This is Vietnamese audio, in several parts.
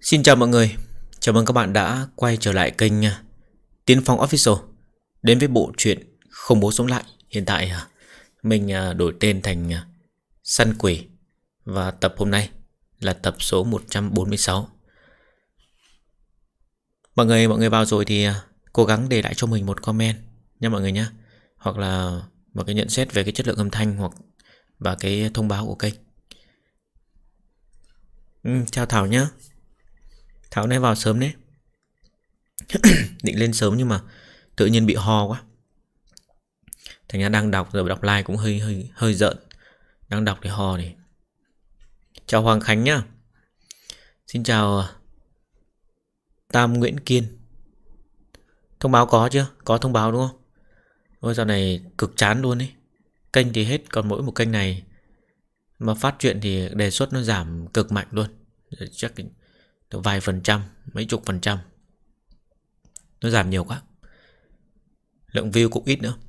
Xin chào mọi người, chào mừng các bạn đã quay trở lại kênh Tiến Phong Official. Đến với bộ truyện Không Bố Sống Lại. Hiện tại mình đổi tên thành Săn Quỷ. Và tập hôm nay là tập số 146. Mọi người vào rồi thì cố gắng để lại cho mình một comment nha mọi người nhé. Hoặc là một cái nhận xét về cái chất lượng âm thanh và cái thông báo của kênh. Chào Thảo nhé. Thảo này vào sớm đấy. Định lên sớm nhưng mà tự nhiên bị ho quá. Thành ra đang đọc rồi đọc like cũng hơi giận. Đang đọc thì ho này. Chào Hoàng Khánh nhá. Xin chào Tam Nguyễn Kiên. Thông báo có chưa? Có thông báo đúng không? Ôi giờ này cực chán luôn ấy. Kênh thì hết còn mỗi một kênh này. Mà phát chuyện thì đề xuất nó giảm cực mạnh luôn. Chắc được vài %, mấy chục %. Nó giảm nhiều quá. Lượng view cũng ít nữa.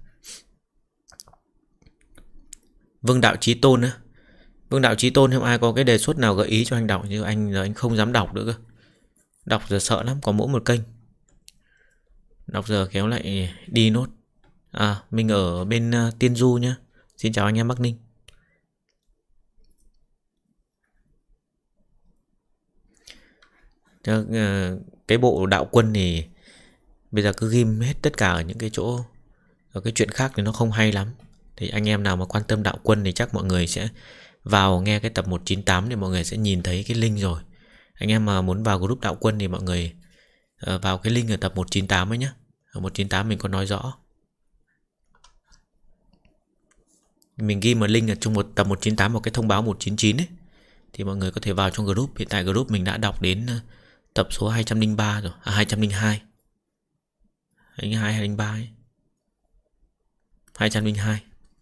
Vương Đạo Chí Tôn nữa. Vương Đạo Chí Tôn, không ai có cái đề xuất nào gợi ý cho anh đọc, chứ anh không dám đọc nữa cơ. Đọc giờ sợ lắm, có mỗi một kênh. Đọc giờ kéo lại đi nốt. Mình ở bên Tiên Du nhá. Xin chào anh em Bắc Ninh. Cái bộ đạo quân thì bây giờ cứ ghim hết tất cả ở những cái chỗ. Ở cái chuyện khác thì nó không hay lắm. Thì anh em nào mà quan tâm đạo quân thì chắc mọi người sẽ vào nghe cái tập 198 thì mọi người sẽ nhìn thấy cái link rồi. Anh em mà muốn vào group đạo quân thì mọi người vào cái link ở tập 198 ấy nhé. Ở 198 mình có nói rõ. Mình ghi một link ở trong tập 198 một cái thông báo 199 ấy. Thì mọi người có thể vào trong group. Hiện tại group mình đã đọc đến tập số 203 rồi. 202. 203 ấy. 202.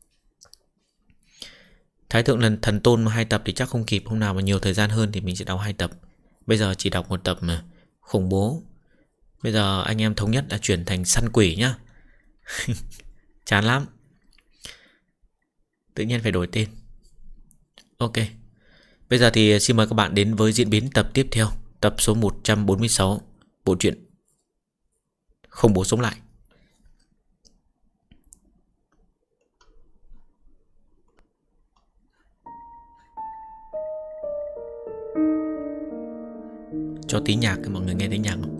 Thái Thượng lần Thần Tôn mà 2 tập thì chắc không kịp. Hôm nào mà nhiều thời gian hơn thì mình sẽ đọc 2 tập. Bây giờ chỉ đọc một tập mà khủng bố. Bây giờ anh em thống nhất là chuyển thành Săn Quỷ nhá. Chán lắm. Tự nhiên phải đổi tên. Ok. Bây giờ thì xin mời các bạn đến với diễn biến tập tiếp theo. Tập số 146. Bộ truyện Không Bố Sống Lại. Cho tí nhạc mọi người nghe thấy nhạc không?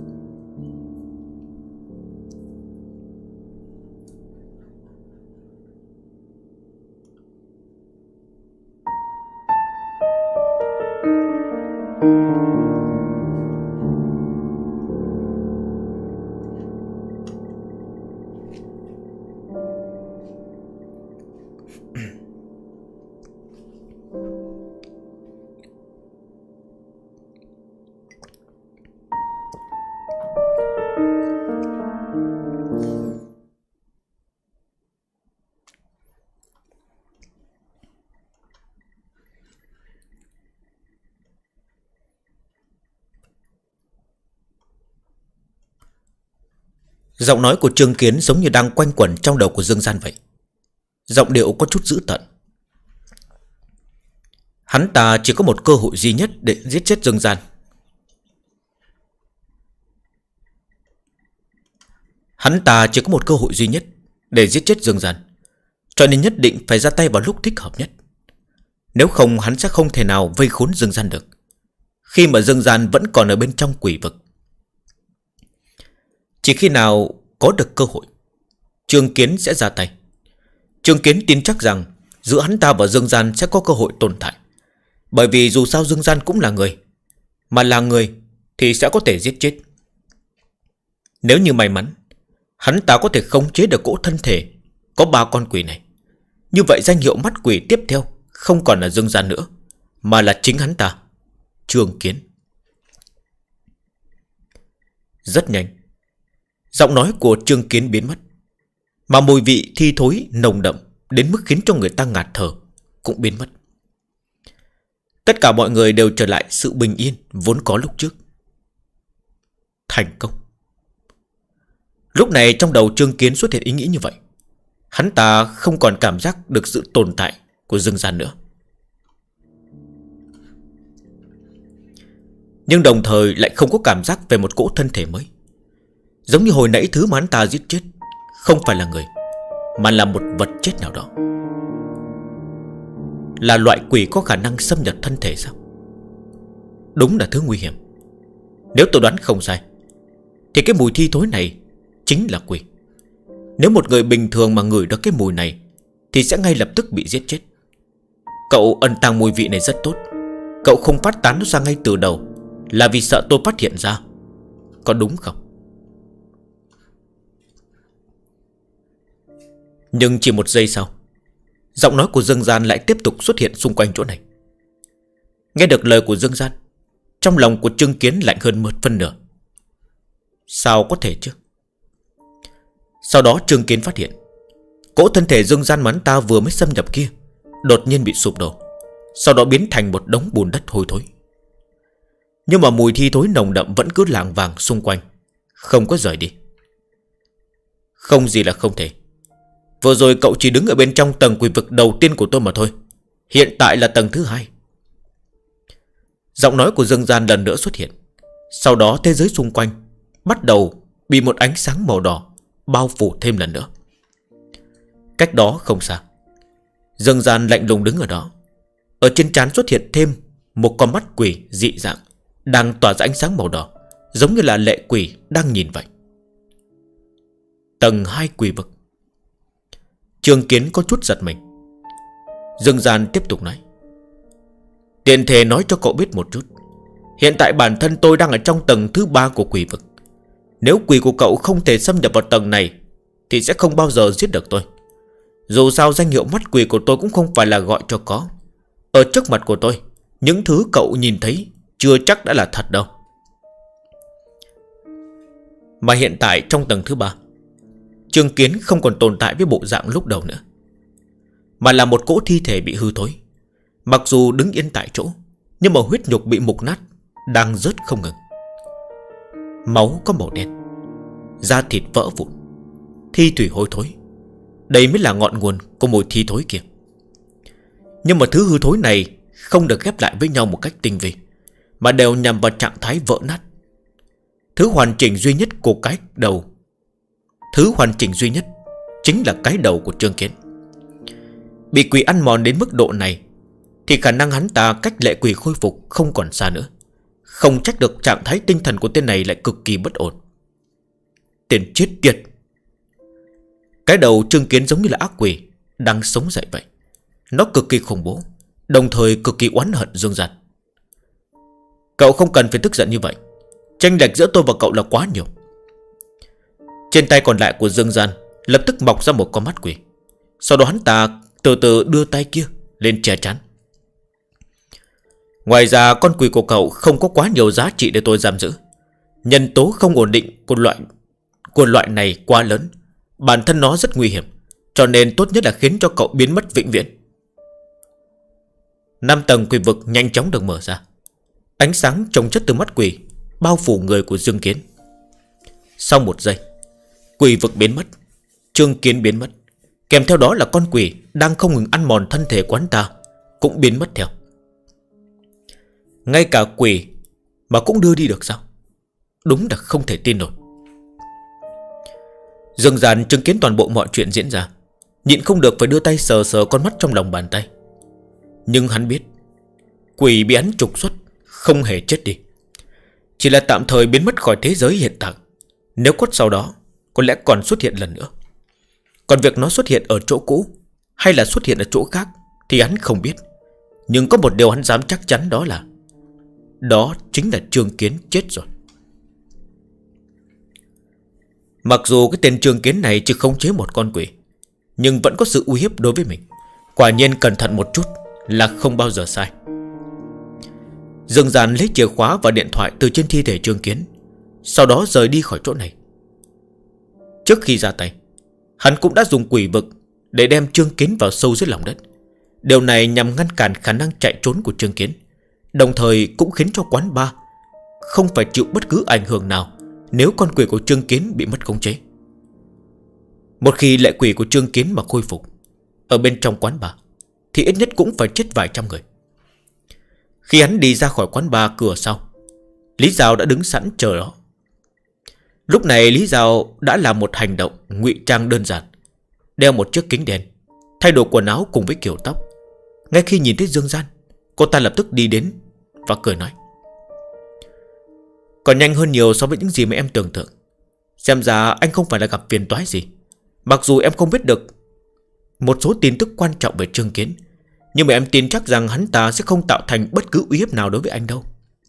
Giọng nói của Trương Kiến giống như đang quanh quẩn trong đầu của Dương Gian vậy. Giọng điệu có chút dữ tợn. Hắn ta chỉ có một cơ hội duy nhất để giết chết Dương Gian. Hắn ta chỉ có một cơ hội duy nhất để giết chết Dương Gian, cho nên nhất định phải ra tay vào lúc thích hợp nhất. Nếu không hắn sẽ không thể nào vây khốn Dương Gian được, khi mà Dương Gian vẫn còn ở bên trong quỷ vực. Chỉ khi nào có được cơ hội, Trương Kiến sẽ ra tay. Trương Kiến tin chắc rằng giữa hắn ta và Dương Gian sẽ có cơ hội tồn tại. Bởi vì dù sao Dương Gian cũng là người, mà là người thì sẽ có thể giết chết. Nếu như may mắn, hắn ta có thể khống chế được cỗ thân thể có 3 con quỷ này. Như vậy danh hiệu mắt quỷ tiếp theo không còn là Dương Gian nữa, mà là chính hắn ta, Trương Kiến. Rất nhanh, giọng nói của Trương Kiến biến mất, mà mùi vị thi thối nồng đậm đến mức khiến cho người ta ngạt thở cũng biến mất. Tất cả mọi người đều trở lại sự bình yên vốn có lúc trước. Thành công. Lúc này trong đầu Trương Kiến xuất hiện ý nghĩ như vậy. Hắn ta không còn cảm giác được sự tồn tại của Dương Gian nữa. nhưng đồng thời lại không có cảm giác về một cỗ thân thể mới. Giống như hồi nãy thứ mà hắn ta giết chết không phải là người, mà là một vật chết nào đó. Là loại quỷ có khả năng xâm nhập thân thể sao? Đúng là thứ nguy hiểm. Nếu tôi đoán không sai thì cái mùi thi thối này chính là quỷ. Nếu một người bình thường mà ngửi được cái mùi này thì sẽ ngay lập tức bị giết chết. Cậu ẩn tàng mùi vị này rất tốt. Cậu không phát tán nó ra ngay từ đầu là vì sợ tôi phát hiện ra, có đúng không? Nhưng chỉ một giây sau, giọng nói của Dương Gian lại tiếp tục xuất hiện xung quanh chỗ này. Nghe được lời của Dương Gian, trong lòng của Trương Kiến lạnh hơn một phân nửa. Sao có thể chứ? Sau đó Trương Kiến phát hiện cỗ thân thể Dương Gian mà hắn ta vừa mới xâm nhập kia đột nhiên bị sụp đổ, sau đó biến thành một đống bùn đất hôi thối. Nhưng mà mùi thi thối nồng đậm vẫn cứ lảng vàng xung quanh, không có rời đi. Không gì là không thể. Vừa rồi cậu chỉ đứng ở bên trong tầng quỷ vực đầu tiên của tôi mà thôi. Hiện tại là tầng thứ 2. Giọng nói của Dương Gian lần nữa xuất hiện. Sau đó thế giới xung quanh bắt đầu bị một ánh sáng màu đỏ bao phủ thêm lần nữa. Cách đó không xa, Dương Gian lạnh lùng đứng ở đó. Ở trên trán xuất hiện thêm một con mắt quỷ dị dạng, đang tỏa ra ánh sáng màu đỏ, giống như là lệ quỷ đang nhìn vậy. Tầng 2 quỷ vực. Trương Kiến có chút giật mình. Dương Gian tiếp tục nói: tiện thể nói cho cậu biết một chút, hiện tại bản thân tôi đang ở trong tầng thứ 3 của quỷ vực. Nếu quỷ của cậu không thể xâm nhập vào tầng này thì sẽ không bao giờ giết được tôi. Dù sao danh hiệu mắt quỷ của tôi cũng không phải là gọi cho có. Ở trước mặt của tôi, những thứ cậu nhìn thấy chưa chắc đã là thật đâu. Mà hiện tại trong tầng thứ 3, Trương Kiến không còn tồn tại với bộ dạng lúc đầu nữa, mà là một cỗ thi thể bị hư thối. Mặc dù đứng yên tại chỗ, nhưng mà huyết nhục bị mục nát, đang rớt không ngừng. Máu có màu đen, da thịt vỡ vụn, thi thủy hôi thối. Đây mới là ngọn nguồn của mùi thi thối kia. Nhưng mà thứ hư thối này không được ghép lại với nhau một cách tinh vi, mà đều nhằm vào trạng thái vỡ nát. Thứ hoàn chỉnh duy nhất của cái đầu, thứ hoàn chỉnh duy nhất chính là cái đầu của Trương Kiến. Bị quỷ ăn mòn đến mức độ này thì khả năng hắn ta cách lệ quỷ khôi phục không còn xa nữa. Không trách được trạng thái tinh thần của tên này lại cực kỳ bất ổn. Tên chết tiệt. Cái đầu Trương Kiến giống như là ác quỷ đang sống dậy vậy. Nó cực kỳ khủng bố, đồng thời cực kỳ oán hận Dương Gian. Cậu không cần phải tức giận như vậy. Chênh lệch giữa tôi và cậu là quá nhiều. Trên tay còn lại của Dương Gian lập tức mọc ra một con mắt quỷ. Sau đó hắn ta từ từ đưa tay kia lên che chắn. Ngoài ra con quỷ của cậu không có quá nhiều giá trị để tôi giam giữ. Nhân tố không ổn định của loại này quá lớn. Bản thân nó rất nguy hiểm, cho nên tốt nhất là khiến cho cậu biến mất vĩnh viễn. 5 tầng quỷ vực nhanh chóng được mở ra. Ánh sáng trông chất từ mắt quỷ bao phủ người của Dương Kiến. Sau một giây, quỷ vực biến mất, Trương Kiến biến mất. Kèm theo đó là con quỷ đang không ngừng ăn mòn thân thể của hắn ta cũng biến mất theo. Ngay cả quỷ mà cũng đưa đi được sao? Đúng là không thể tin nổi. Dương Gian chứng kiến toàn bộ mọi chuyện diễn ra, nhịn không được phải đưa tay sờ sờ con mắt trong lòng bàn tay. Nhưng hắn biết quỷ bị hắn trục xuất không hề chết đi, chỉ là tạm thời biến mất khỏi thế giới hiện tại. Nếu có sau đó có lẽ còn xuất hiện lần nữa. Còn việc nó xuất hiện ở chỗ cũ hay là xuất hiện ở chỗ khác thì hắn không biết. Nhưng có một điều hắn dám chắc chắn, đó chính là Trương Kiến chết rồi. Mặc dù cái tên Trương Kiến này chỉ khống chế một con quỷ, nhưng vẫn có sự uy hiếp đối với mình. Quả nhiên cẩn thận một chút là không bao giờ sai. Dương Gian lấy chìa khóa và điện thoại từ trên thi thể Trương Kiến, sau đó rời đi khỏi chỗ này. Trước khi ra tay, hắn cũng đã dùng quỷ vực để đem Trương Kiến vào sâu dưới lòng đất. Điều này nhằm ngăn cản khả năng chạy trốn của Trương Kiến, đồng thời cũng khiến cho quán bar không phải chịu bất cứ ảnh hưởng nào nếu con quỷ của Trương Kiến bị mất khống chế. Một khi lệ quỷ của Trương Kiến mà khôi phục ở bên trong quán bar thì ít nhất cũng phải chết vài trăm người. Khi hắn đi ra khỏi quán bar cửa sau, Lý Giao đã đứng sẵn chờ đó. Lúc này Lý Giao đã làm một hành động ngụy trang đơn giản. Đeo một chiếc kính đen, thay đổi quần áo cùng với kiểu tóc. Ngay khi nhìn thấy Dương Gian, cô ta lập tức đi đến và cười nói: còn nhanh hơn nhiều so với những gì mà em tưởng tượng. Xem ra anh không phải là gặp phiền toái gì. Mặc dù em không biết được một số tin tức quan trọng về Trương Kiến, nhưng mà em tin chắc rằng hắn ta sẽ không tạo thành bất cứ uy hiếp nào đối với anh đâu.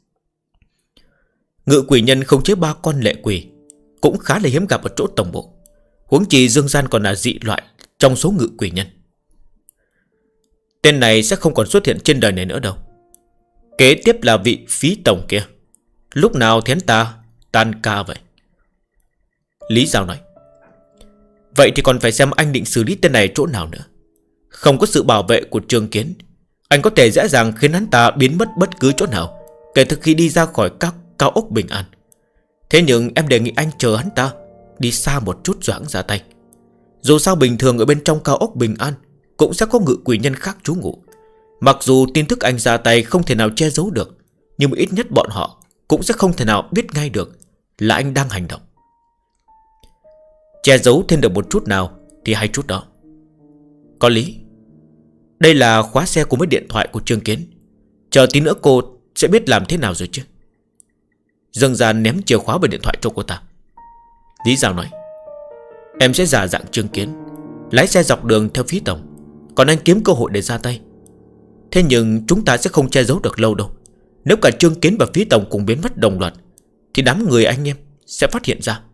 Ngự quỷ nhân khống chế 3 con lệ quỷ cũng khá là hiếm gặp ở chỗ tổng bộ. Huống chi Dương Gian còn là dị loại trong số ngự quỷ nhân. Tên này sẽ không còn xuất hiện trên đời này nữa đâu. Kế tiếp là vị Phí tổng kia. Lúc nào thì hắn ta tan ca vậy? Lý Giao nói: vậy thì còn phải xem anh định xử lý tên này chỗ nào nữa. Không có sự bảo vệ của Trương Kiến, anh có thể dễ dàng khiến hắn ta biến mất bất cứ chỗ nào kể từ khi đi ra khỏi các cao ốc Bình An. Thế nhưng em đề nghị anh chờ hắn ta đi xa một chút rồi hẵng ra tay. Dù sao bình thường ở bên trong cao ốc Bình An cũng sẽ có ngự quỷ nhân khác trú ngụ. Mặc dù tin tức anh ra tay không thể nào che giấu được, nhưng mà ít nhất bọn họ cũng sẽ không thể nào biết ngay được là anh đang hành động. Che giấu thêm được một chút nào thì hay chút đó. Có lý. Đây là khóa xe cùng với điện thoại của Trương Kiến. Chờ tí nữa cô sẽ biết làm thế nào rồi chứ. Dương Gian ném chìa khóa và điện thoại cho cô ta. Lý Giao nói: em sẽ giả dạng Trương Kiến, lái xe dọc đường theo Phí tổng, còn anh kiếm cơ hội để ra tay. Thế nhưng chúng ta sẽ không che giấu được lâu đâu. Nếu cả Trương Kiến và Phí tổng cùng biến mất đồng loạt thì đám người anh em sẽ phát hiện ra.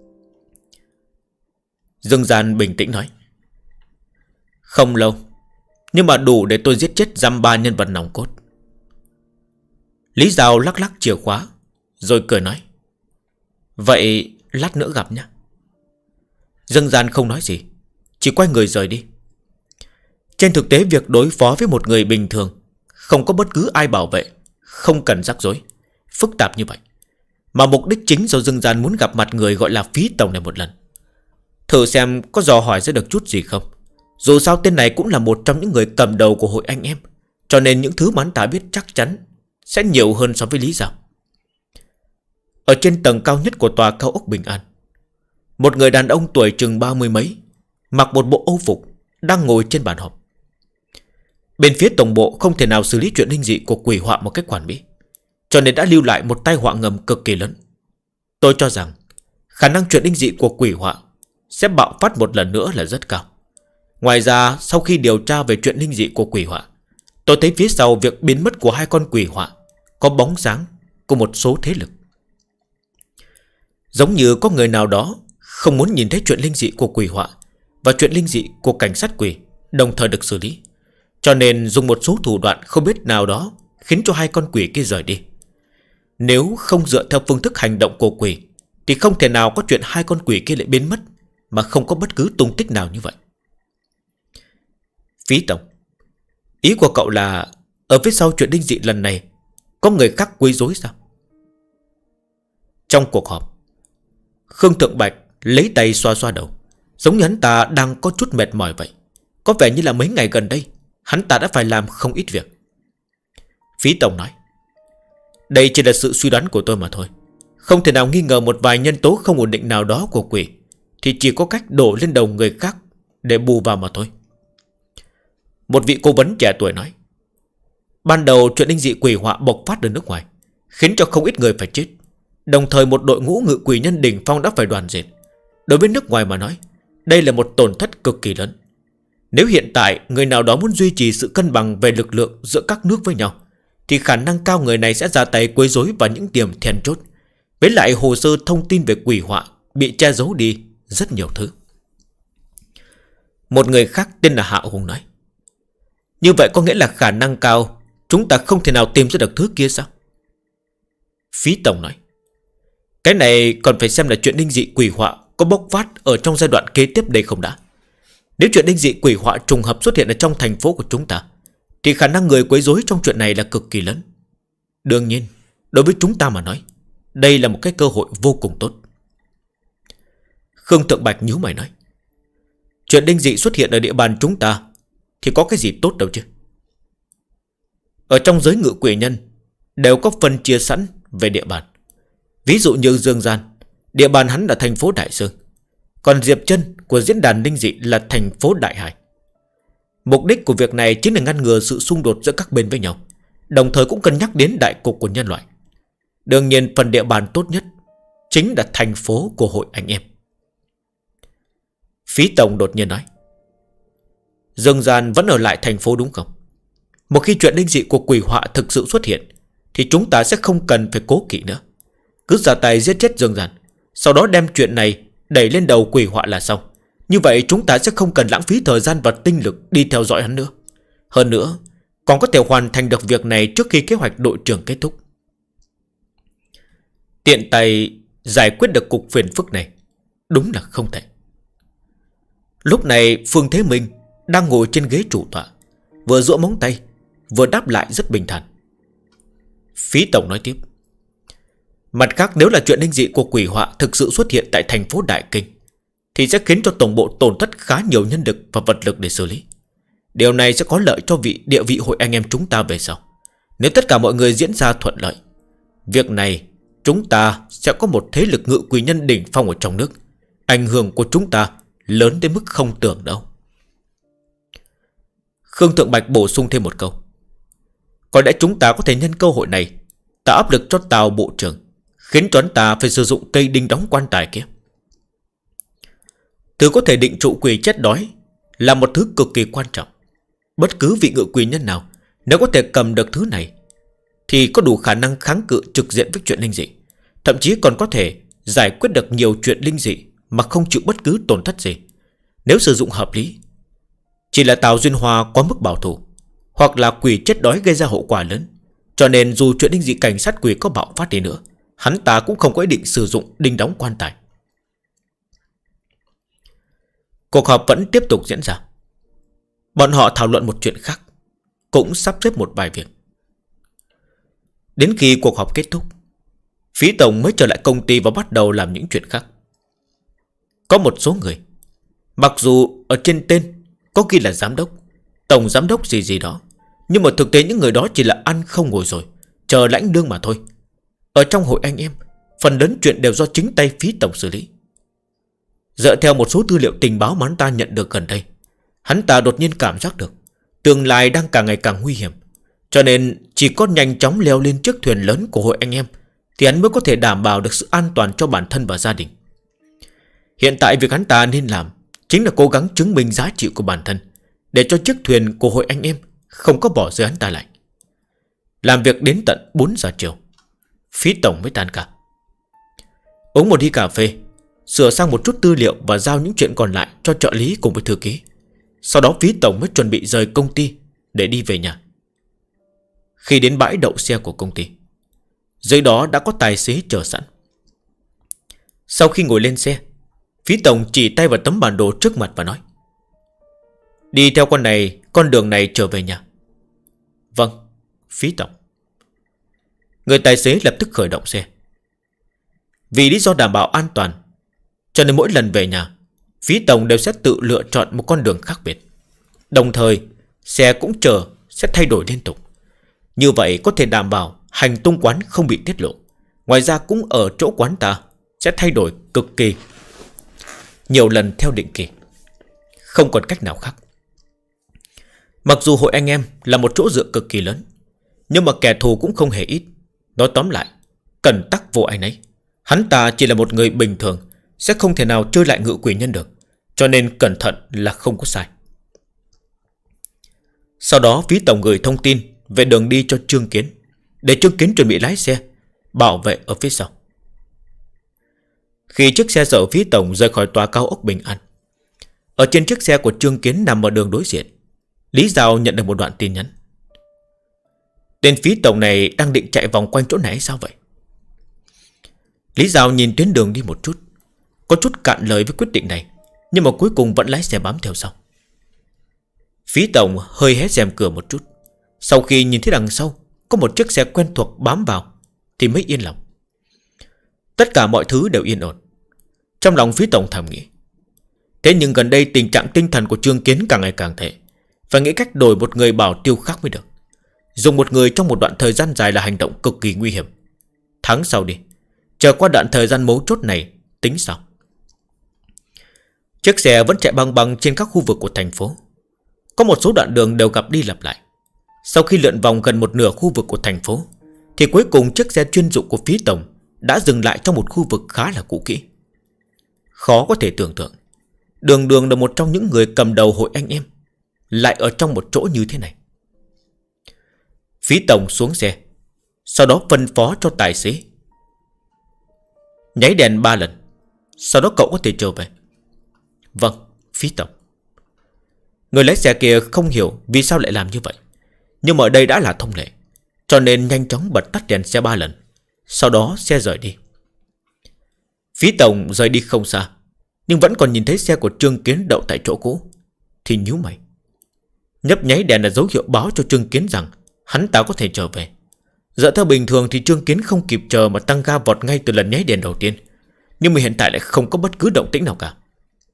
Dương Gian bình tĩnh nói: không lâu, nhưng mà đủ để tôi giết chết dăm 3 nhân vật nòng cốt. Lý Giao lắc lắc chìa khóa rồi cười nói: vậy lát nữa gặp nhé. Dương Gian không nói gì, chỉ quay người rời đi. Trên thực tế việc đối phó với một người bình thường, không có bất cứ ai bảo vệ, không cần rắc rối phức tạp như vậy, mà mục đích chính do Dương Gian muốn gặp mặt người gọi là Phí tổng này một lần, thử xem có dò hỏi ra được chút gì không. Dù sao tên này cũng là một trong những người cầm đầu của hội anh em, cho nên những thứ mà hắn ta biết chắc chắn sẽ nhiều hơn so với Lý Giao. Ở trên tầng cao nhất của tòa cao ốc Bình An, một người đàn ông tuổi chừng 30 mấy, mặc một bộ âu phục, đang ngồi trên bàn họp. Bên phía tổng bộ không thể nào xử lý chuyện linh dị của quỷ họa một cách hoàn mỹ, cho nên đã lưu lại một tai họa ngầm cực kỳ lớn. Tôi cho rằng khả năng chuyện linh dị của quỷ họa sẽ bạo phát một lần nữa là rất cao. Ngoài ra, sau khi điều tra về chuyện linh dị của quỷ họa, tôi thấy phía sau việc biến mất của 2 con quỷ họa có bóng dáng của một số thế lực. Giống như có người nào đó không muốn nhìn thấy chuyện linh dị của quỷ họa và chuyện linh dị của cảnh sát quỷ đồng thời được xử lý, cho nên dùng một số thủ đoạn không biết nào đó khiến cho 2 con quỷ kia rời đi. Nếu không dựa theo phương thức hành động của quỷ thì không thể nào có chuyện 2 con quỷ kia lại biến mất mà không có bất cứ tung tích nào như vậy. Phí tổng, ý của cậu là ở phía sau chuyện linh dị lần này có người khác quấy rối sao? Trong cuộc họp, Khương Thượng Bạch lấy tay xoa xoa đầu, giống như hắn ta đang có chút mệt mỏi vậy. Có vẻ như là mấy ngày gần đây hắn ta đã phải làm không ít việc. Phí tổng nói: đây chỉ là sự suy đoán của tôi mà thôi. Không thể nào nghi ngờ một vài nhân tố không ổn định nào đó của quỷ, thì chỉ có cách đổ lên đầu người khác để bù vào mà thôi. Một vị cố vấn trẻ tuổi nói: ban đầu chuyện linh dị quỷ họa bộc phát ở nước ngoài, khiến cho không ít người phải chết. Đồng thời một đội ngũ ngự quỷ nhân đỉnh phong đã phải đoàn diệt. Đối với nước ngoài mà nói, đây là một tổn thất cực kỳ lớn. Nếu hiện tại người nào đó muốn duy trì sự cân bằng về lực lượng giữa các nước với nhau, thì khả năng cao người này sẽ ra tay quấy rối vào những điểm then chốt. Với lại hồ sơ thông tin về quỷ họa bị che giấu đi rất nhiều thứ. Một người khác tên là Hạ Hùng nói: như vậy có nghĩa là khả năng cao chúng ta không thể nào tìm ra được thứ kia sao? Phí tổng nói: cái này còn phải xem là chuyện linh dị quỷ họa có bộc phát ở trong giai đoạn kế tiếp đây không đã. Nếu chuyện linh dị quỷ họa trùng hợp xuất hiện ở trong thành phố của chúng ta, thì khả năng người quấy rối trong chuyện này là cực kỳ lớn. Đương nhiên, đối với chúng ta mà nói, đây là một cái cơ hội vô cùng tốt. Khương Thượng Bạch nhíu mày nói: chuyện linh dị xuất hiện ở địa bàn chúng ta thì có cái gì tốt đâu chứ. Ở trong giới ngự quỷ nhân đều có phân chia sẵn về địa bàn. Ví dụ như Dương Gian, địa bàn hắn là thành phố Đại Dương, còn Diệp Chân của diễn đàn linh dị là thành phố Đại Hải. Mục đích của việc này chính là ngăn ngừa sự xung đột giữa các bên với nhau, đồng thời cũng cân nhắc đến đại cục của nhân loại. Đương nhiên phần địa bàn tốt nhất chính là thành phố của hội anh em. Phí Tổng đột nhiên nói, Dương Gian vẫn ở lại thành phố đúng không? Một khi chuyện linh dị của quỷ họa thực sự xuất hiện thì chúng ta sẽ không cần phải cố kỵ nữa. Cứ ra tay giết chết Dương Gian, sau đó đem chuyện này đẩy lên đầu quỷ họa là xong. Như vậy chúng ta sẽ không cần lãng phí thời gian và tinh lực đi theo dõi hắn nữa. Hơn nữa còn có thể hoàn thành được việc này trước khi kế hoạch đội trưởng kết thúc. Tiện tay giải quyết được cục phiền phức này, đúng là không thể. Lúc này Phương Thế Minh đang ngồi trên ghế chủ tọa, vừa duỗi móng tay vừa đáp lại rất bình thản. Phí Tổng nói tiếp, mặt khác nếu là chuyện linh dị của quỷ họa thực sự xuất hiện tại thành phố Đại Kinh thì sẽ khiến cho tổng bộ tổn thất khá nhiều nhân lực và vật lực để xử lý. Điều này sẽ có lợi cho địa vị hội anh em chúng ta về sau. Nếu tất cả mọi người diễn ra thuận lợi, việc này chúng ta sẽ có một thế lực ngự quỷ nhân đỉnh phong ở trong nước. Ảnh hưởng của chúng ta lớn đến mức không tưởng đâu. Khương Thượng Bạch bổ sung thêm một câu, có lẽ chúng ta có thể nhân cơ hội này tạo áp lực cho Tào bộ trưởng, khiến cho hắn ta phải sử dụng cây đinh đóng quan tài kia. Thứ có thể định trụ quỷ chết đói là một thứ cực kỳ quan trọng. Bất cứ vị ngự quỷ nhân nào nếu có thể cầm được thứ này thì có đủ khả năng kháng cự trực diện với chuyện linh dị, thậm chí còn có thể giải quyết được nhiều chuyện linh dị mà không chịu bất cứ tổn thất gì. Nếu sử dụng hợp lý. Chỉ là Tào Duyên Hoa quá mức bảo thủ, hoặc là quỷ chết đói gây ra hậu quả lớn, cho nên dù chuyện linh dị cảnh sát quỷ có bạo phát đi nữa, hắn ta cũng không có ý định sử dụng đinh đóng quan tài. Cuộc họp vẫn tiếp tục diễn ra. Bọn họ thảo luận một chuyện khác, cũng sắp xếp một vài việc. Đến khi cuộc họp kết thúc, Phí Tổng mới trở lại công ty và bắt đầu làm những chuyện khác. Có một số người, mặc dù ở trên tên có ghi là giám đốc, tổng giám đốc gì gì đó, nhưng mà thực tế những người đó chỉ là ăn không ngồi rồi, chờ lãnh lương mà thôi. Ở trong hội anh em, phần lớn chuyện đều do chính tay Phí Tổng xử lý. Dựa theo một số tư liệu tình báo mà hắn ta nhận được gần đây, hắn ta đột nhiên cảm giác được tương lai đang càng ngày càng nguy hiểm, cho nên chỉ có nhanh chóng leo lên chiếc thuyền lớn của hội anh em thì hắn mới có thể đảm bảo được sự an toàn cho bản thân và gia đình. Hiện tại việc hắn ta nên làm chính là cố gắng chứng minh giá trị của bản thân, để cho chiếc thuyền của hội anh em không có bỏ rơi hắn ta lại. Làm việc đến tận 4 giờ chiều, Phí Tổng mới tan ca. Uống một ly cà phê, sửa sang một chút tư liệu và giao những chuyện còn lại cho trợ lý cùng với thư ký. Sau đó Phí Tổng mới chuẩn bị rời công ty để đi về nhà. Khi đến bãi đậu xe của công ty, dưới đó đã có tài xế chờ sẵn. Sau khi ngồi lên xe, Phí Tổng chỉ tay vào tấm bản đồ trước mặt và nói, đi theo con đường này trở về nhà. Vâng, Phí Tổng. Người tài xế lập tức khởi động xe. Vì lý do đảm bảo an toàn, cho nên mỗi lần về nhà, Phí Tổng đều sẽ tự lựa chọn một con đường khác biệt. Đồng thời xe cũng sẽ thay đổi liên tục. Như vậy có thể đảm bảo hành tung quán không bị tiết lộ. Ngoài ra cũng ở chỗ quán ta sẽ thay đổi cực kỳ nhiều lần theo định kỳ, không còn cách nào khác. Mặc dù hội anh em là một chỗ dựa cực kỳ lớn, nhưng mà kẻ thù cũng không hề ít. Nói tóm lại, cần tắc vô ai nấy. Hắn ta chỉ là một người bình thường, sẽ không thể nào chơi lại ngự quỷ nhân được, cho nên cẩn thận là không có sai. Sau đó Phí Tổng gửi thông tin về đường đi cho Trương Kiến, để Trương Kiến chuẩn bị lái xe, bảo vệ ở phía sau. Khi chiếc xe chở Phí Tổng rời khỏi tòa cao ốc Bình An, ở trên chiếc xe của Trương Kiến nằm ở đường đối diện, Lý Giao nhận được một đoạn tin nhắn. Tên Phí Tổng này đang định chạy vòng quanh chỗ này sao vậy? Lý Giao nhìn tuyến đường đi một chút, có chút cạn lời với quyết định này, nhưng mà cuối cùng vẫn lái xe bám theo sau. Phí Tổng hơi hé rèm cửa một chút. Sau khi nhìn thấy đằng sau có một chiếc xe quen thuộc bám vào thì mới yên lòng. Tất cả mọi thứ đều yên ổn. Trong lòng Phí Tổng thầm nghĩ, thế nhưng gần đây tình trạng tinh thần của Trương Kiến càng ngày càng tệ, phải nghĩ cách đổi một người bảo tiêu khác mới được. Dùng một người trong một đoạn thời gian dài là hành động cực kỳ nguy hiểm. Tháng sau đi, chờ qua đoạn thời gian mấu chốt này tính sau. Chiếc xe vẫn chạy băng băng trên các khu vực của thành phố. Có một số đoạn đường đều gặp đi lặp lại. Sau khi lượn vòng gần một nửa khu vực của thành phố, thì cuối cùng chiếc xe chuyên dụng của Phí Tổng đã dừng lại trong một khu vực khá là cũ kỹ. Khó có thể tưởng tượng, Đường Đường là một trong những người cầm đầu hội anh em lại ở trong một chỗ như thế này. Phí Tổng xuống xe, sau đó phân phó cho tài xế nháy đèn 3 lần, sau đó cậu có thể trở về. Vâng, Phí Tổng. Người lái xe kia không hiểu vì sao lại làm như vậy, nhưng mà ở đây đã là thông lệ, cho nên nhanh chóng bật tắt đèn xe 3 lần, sau đó xe rời đi. Phí Tổng rời đi không xa, nhưng vẫn còn nhìn thấy xe của Trương Kiến đậu tại chỗ cũ, thì nhíu mày. Nhấp nháy đèn là dấu hiệu báo cho Trương Kiến rằng hắn ta có thể trở về. Dựa theo bình thường thì Trương Kiến không kịp chờ mà tăng ga vọt ngay từ lần nháy đèn đầu tiên, nhưng mà hiện tại lại không có bất cứ động tĩnh nào cả.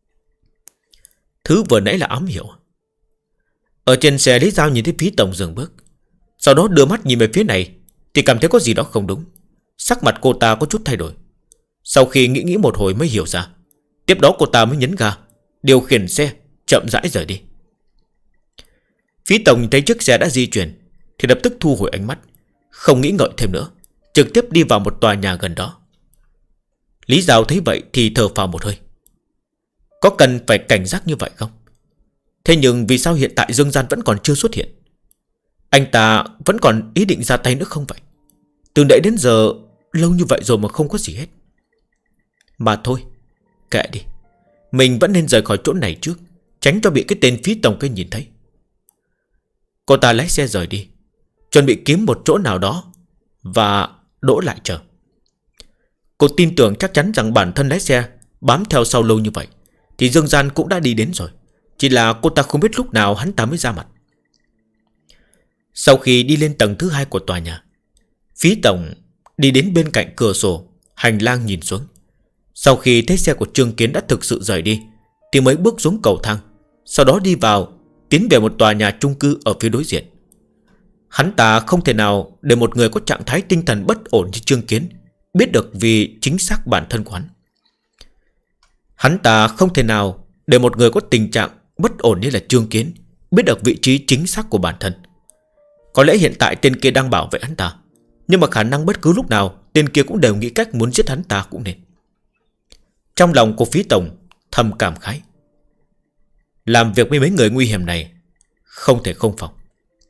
Thứ vừa nãy là ám hiệu. Ở trên xe Lý Giao nhìn thấy Phí Tổng dừng bước, sau đó đưa mắt nhìn về phía này, thì cảm thấy có gì đó không đúng. Sắc mặt cô ta có chút thay đổi. Sau khi nghĩ một hồi mới hiểu ra. Tiếp đó cô ta mới nhấn ga, điều khiển xe chậm rãi rời đi. Phí Tổng thấy chiếc xe đã di chuyển thì lập tức thu hồi ánh mắt, không nghĩ ngợi thêm nữa, trực tiếp đi vào một tòa nhà gần đó. Lý Giao thấy vậy thì thở phào một hơi. Có cần phải cảnh giác như vậy không? Thế nhưng vì sao hiện tại Dương Gian vẫn còn chưa xuất hiện? Anh ta vẫn còn ý định ra tay nữa không vậy? Từ nãy đến giờ lâu như vậy rồi mà không có gì hết. Mà thôi, kệ đi, mình vẫn nên rời khỏi chỗ này trước, tránh cho bị cái tên Phí Tổng kia nhìn thấy. Cô ta lái xe rời đi, chuẩn bị kiếm một chỗ nào đó và đỗ lại chờ. Cô tin tưởng chắc chắn rằng bản thân lái xe bám theo sau lâu như vậy thì Dương Gian cũng đã đi đến rồi, chỉ là cô ta không biết lúc nào hắn ta mới ra mặt. Sau khi đi lên tầng thứ 2 của tòa nhà, Phí Tổng đi đến bên cạnh cửa sổ hành lang nhìn xuống. Sau khi thấy xe của Trương Kiến đã thực sự rời đi thì mới bước xuống cầu thang, sau đó đi vào, tiến về một tòa nhà chung cư ở phía đối diện. Hắn ta không thể nào để một người có trạng thái tinh thần bất ổn như Trương Kiến biết được vì chính xác bản thân của hắn. Hắn ta không thể nào để một người có tình trạng bất ổn như là Trương Kiến biết được vị trí chính xác của bản thân. Có lẽ hiện tại tên kia đang bảo vệ hắn ta, nhưng mà khả năng bất cứ lúc nào tên kia cũng đều nghĩ cách muốn giết hắn ta cũng nên. Trong lòng của Phí Tổng thầm cảm khái, làm việc với mấy người nguy hiểm này không thể không phòng.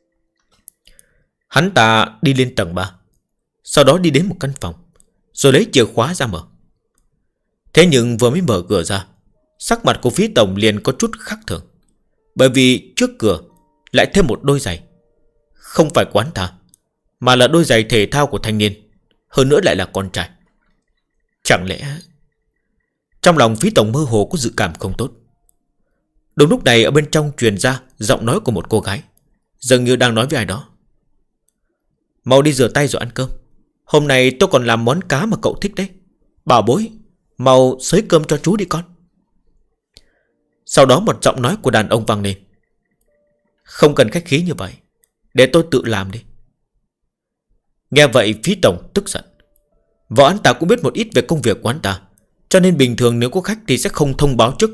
Hắn ta đi lên tầng 3, sau đó đi đến một căn phòng, rồi lấy chìa khóa ra mở. Thế nhưng vừa mới mở cửa ra, sắc mặt của Phí Tổng liền có chút khác thường. Bởi vì trước cửa lại thêm một đôi giày. Không phải quán ta, mà là đôi giày thể thao của thanh niên, hơn nữa lại là con trai. Chẳng lẽ... Trong lòng Phí Tổng mơ hồ có dự cảm không tốt. Đúng lúc này ở bên trong truyền ra giọng nói của một cô gái, dường như đang nói với ai đó. Mau đi rửa tay rồi ăn cơm, hôm nay tôi còn làm món cá mà cậu thích đấy. Bảo bối, mau xới cơm cho chú đi con. Sau đó một giọng nói của đàn ông vang lên. Không cần khách khí như vậy, để tôi tự làm đi. Nghe vậy Phí Tổng tức giận. Vợ anh ta cũng biết một ít về công việc của anh ta, cho nên bình thường nếu có khách thì sẽ không thông báo trước.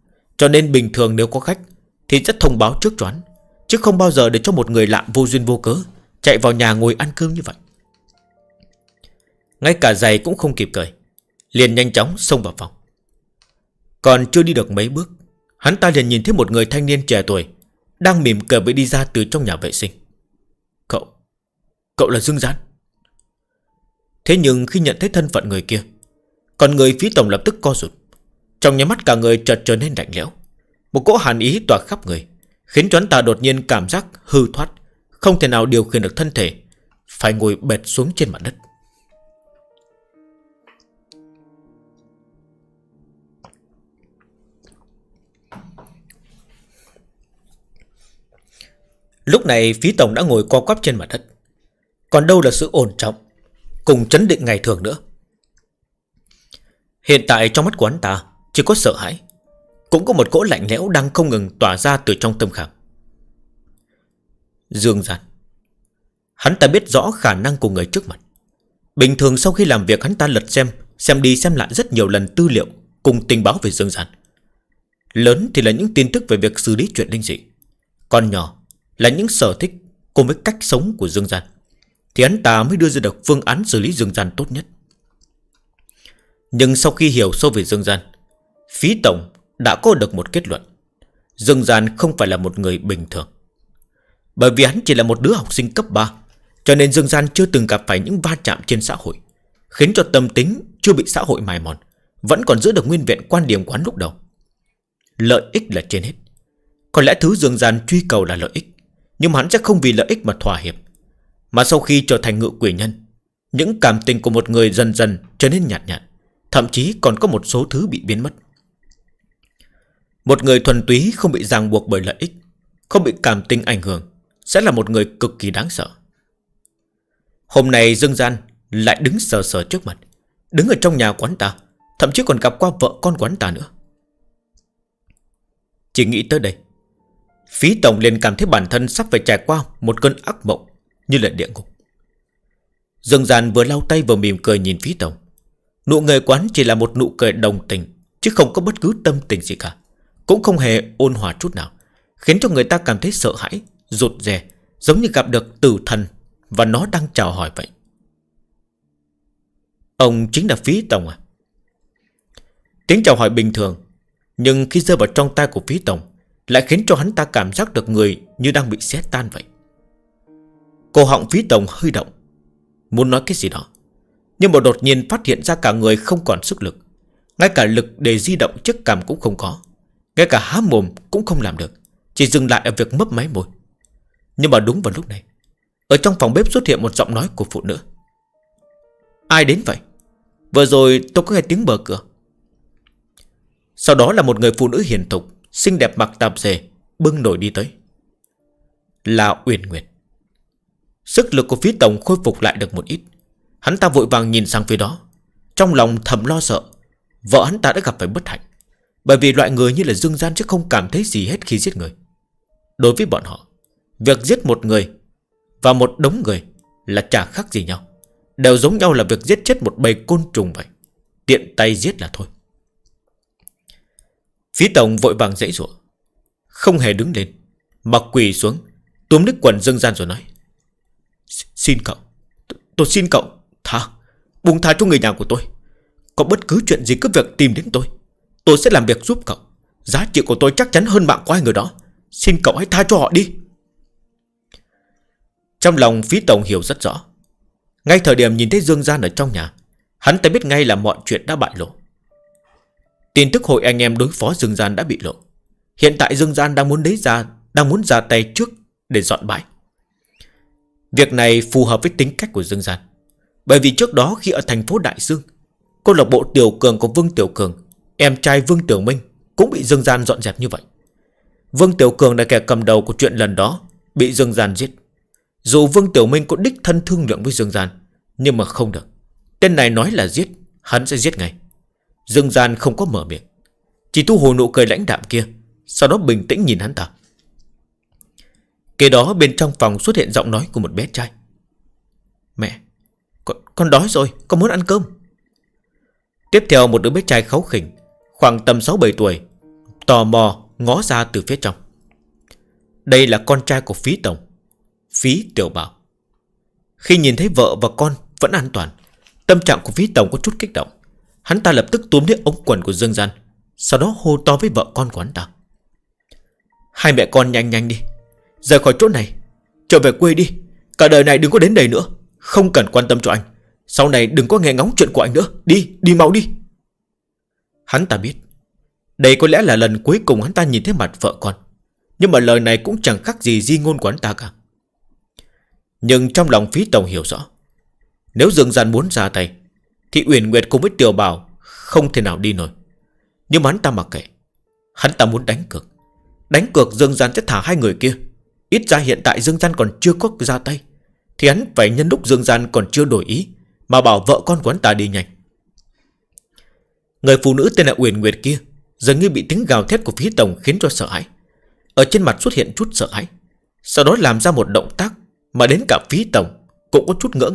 Thông báo trước cho hắn, chứ không bao giờ để cho một người lạ vô duyên vô cớ chạy vào nhà ngồi ăn cơm như vậy. Ngay cả giày cũng không kịp cởi, liền nhanh chóng xông vào phòng. Còn chưa đi được mấy bước, hắn ta liền nhìn thấy một người thanh niên trẻ tuổi đang mỉm cười với đi ra từ trong nhà vệ sinh. Cậu là Dương Gian. Thế nhưng khi nhận thấy thân phận người kia, còn người Phí Tổng lập tức co rụt. Trong nháy mắt cả người chợt trở nên lạnh lẽo, một cỗ hàn ý tỏa khắp người, khiến cho hắn ta đột nhiên cảm giác hư thoát, không thể nào điều khiển được thân thể, phải ngồi bệt xuống trên mặt đất. Lúc này Phí Tổng đã ngồi co quắp trên mặt đất, còn đâu là sự ổn trọng cùng chấn định ngày thường nữa. Hiện tại trong mắt của hắn ta chỉ có sợ hãi, cũng có một cỗ lạnh lẽo đang không ngừng tỏa ra từ trong tâm khảm. Dương Gian. Hắn ta biết rõ khả năng của người trước mặt, Bình thường sau khi làm việc hắn ta lật xem đi xem lại rất nhiều lần tư liệu cùng tình báo về Dương Gian. Lớn thì là những tin tức về việc xử lý chuyện linh dị, còn nhỏ là những sở thích cùng với cách sống của Dương Gian, thì hắn ta mới đưa ra được phương án xử lý Dương Gian tốt nhất. Nhưng sau khi hiểu sâu về Dương Gian, Phí Tổng đã có được một kết luận: Dương Gian không phải là một người bình thường. Bởi vì hắn chỉ là một đứa học sinh cấp 3, cho nên Dương Gian chưa từng gặp phải những va chạm trên xã hội, khiến cho tâm tính chưa bị xã hội mài mòn, vẫn còn giữ được nguyên vẹn quan điểm của hắn lúc đầu. Lợi ích là trên hết. Có lẽ thứ Dương Gian truy cầu là lợi ích, nhưng mà hắn sẽ không vì lợi ích mà thỏa hiệp. Mà sau khi trở thành ngự quỷ nhân, những cảm tình của một người dần dần trở nên nhạt nhạt, thậm chí còn có một số thứ bị biến mất. Một người thuần túy không bị ràng buộc bởi lợi ích, không bị cảm tình ảnh hưởng, sẽ là một người cực kỳ đáng sợ. Hôm nay Dương Gian lại đứng sờ sờ trước mặt, đứng ở trong nhà quán ta, thậm chí còn gặp qua vợ con quán ta nữa. Chỉ nghĩ tới đây, Phí Tổng liền cảm thấy bản thân sắp phải trải qua một cơn ác mộng như là địa ngục. Dương Gian vừa lau tay vừa mỉm cười nhìn Phí Tổng. Nụ cười quán chỉ là một nụ cười đồng tình, chứ không có bất cứ tâm tình gì cả, cũng không hề ôn hòa chút nào, khiến cho người ta cảm thấy sợ hãi, rụt rè, giống như gặp được tử thần và nó đang chào hỏi vậy. Ông chính là Phí Tổng à? Tiếng chào hỏi bình thường, nhưng khi rơi vào trong tay của Phí Tổng lại khiến cho hắn ta cảm giác được người như đang bị xé tan vậy. Cổ họng Phí Tổng hơi động, muốn nói cái gì đó, nhưng mà đột nhiên phát hiện ra cả người không còn sức lực, ngay cả lực để di động chiếc cằm cũng không có, ngay cả há mồm cũng không làm được, chỉ dừng lại ở việc mấp máy môi. Nhưng mà đúng vào lúc này, ở trong phòng bếp xuất hiện một giọng nói của phụ nữ. Ai đến vậy? Vừa rồi tôi có nghe tiếng mở cửa. Sau đó là một người phụ nữ hiền thục, xinh đẹp mặc tạp dề, bưng nồi đi tới. Là Uyển Nguyệt. Sức lực của Phí Tổng khôi phục lại được một ít. Hắn ta vội vàng nhìn sang phía đó, trong lòng thầm lo sợ vợ hắn ta đã gặp phải bất hạnh. Bởi vì loại người như là Dương Gian chứ không cảm thấy gì hết khi giết người. Đối với bọn họ, việc giết một người và một đống người là chả khác gì nhau, đều giống nhau là việc giết chết một bầy côn trùng vậy. Tiện tay giết là thôi. Phí Tổng vội vàng giãy giụa, không hề đứng lên, mà quỳ xuống, túm lấy quần Dương Gian rồi nói: Xin cậu, tôi xin cậu buông tha cho người nhà của tôi. Có bất cứ chuyện gì cứ việc tìm đến tôi sẽ làm việc giúp cậu. Giá trị của tôi chắc chắn hơn mạng của hai người đó. Xin cậu hãy tha cho họ đi. Trong lòng Phí Tổng hiểu rất rõ. Ngay thời điểm nhìn thấy Dương Gian ở trong nhà, hắn ta biết ngay là mọi chuyện đã bại lộ. Tin tức hội anh em đối phó Dương Gian đã bị lộ. Hiện tại Dương Gian đang muốn ra tay trước để dọn bãi. Việc này phù hợp với tính cách của Dương Gian. Bởi vì trước đó khi ở thành phố Đại Dương, câu lạc bộ Tiểu Cường của Vương Tiểu Cường, em trai Vương Tiểu Minh, cũng bị Dương Gian dọn dẹp như vậy. Vương Tiểu Cường là kẻ cầm đầu của chuyện lần đó, bị Dương Gian giết. Dù Vương Tiểu Minh có đích thân thương lượng với Dương Gian, nhưng mà không được. Tên này nói là giết, hắn sẽ giết ngay. Dương Gian không có mở miệng, chỉ thu hồi nụ cười lãnh đạm kia, sau đó bình tĩnh nhìn hắn ta. Kế đó bên trong phòng xuất hiện giọng nói của một bé trai. Mẹ, con đói rồi, con muốn ăn cơm. Tiếp theo một đứa bé trai kháu khỉnh, khoảng tầm 6-7 tuổi, tò mò ngó ra từ phía trong. Đây là con trai của Phí Tổng, Phí Tiểu Bảo. Khi nhìn thấy vợ và con vẫn an toàn, tâm trạng của Phí Tổng có chút kích động. Hắn ta lập tức túm lấy ống quần của Dương Gian, sau đó hô to với vợ con của hắn ta: Hai mẹ con nhanh nhanh đi, rời khỏi chỗ này, trở về quê đi. Cả đời này đừng có đến đây nữa, không cần quan tâm cho anh. Sau này đừng có nghe ngóng chuyện của anh nữa. Đi mau đi. Hắn ta biết đây có lẽ là lần cuối cùng hắn ta nhìn thấy mặt vợ con, nhưng mà lời này cũng chẳng khác gì di ngôn của hắn ta cả. Nhưng trong lòng Phí Tổng hiểu rõ, nếu Dương Gian muốn ra tay thì Uyển Nguyệt cùng với Tiểu Bảo không thể nào đi nổi. Nhưng mà hắn ta mặc kệ. Hắn ta muốn đánh cược. Đánh cược Dương Gian sẽ thả hai người kia. Ít ra hiện tại Dương Gian còn chưa có ra tay, thì hắn phải nhân lúc Dương Gian còn chưa đổi ý mà bảo vợ con của hắn ta đi nhanh. Người phụ nữ tên là Uyển Nguyệt kia dường như bị tiếng gào thét của Phí Tổng khiến cho sợ hãi. Ở trên mặt xuất hiện chút sợ hãi, sau đó làm ra một động tác mà đến cả Phí Tổng cũng có chút ngỡ ngàng,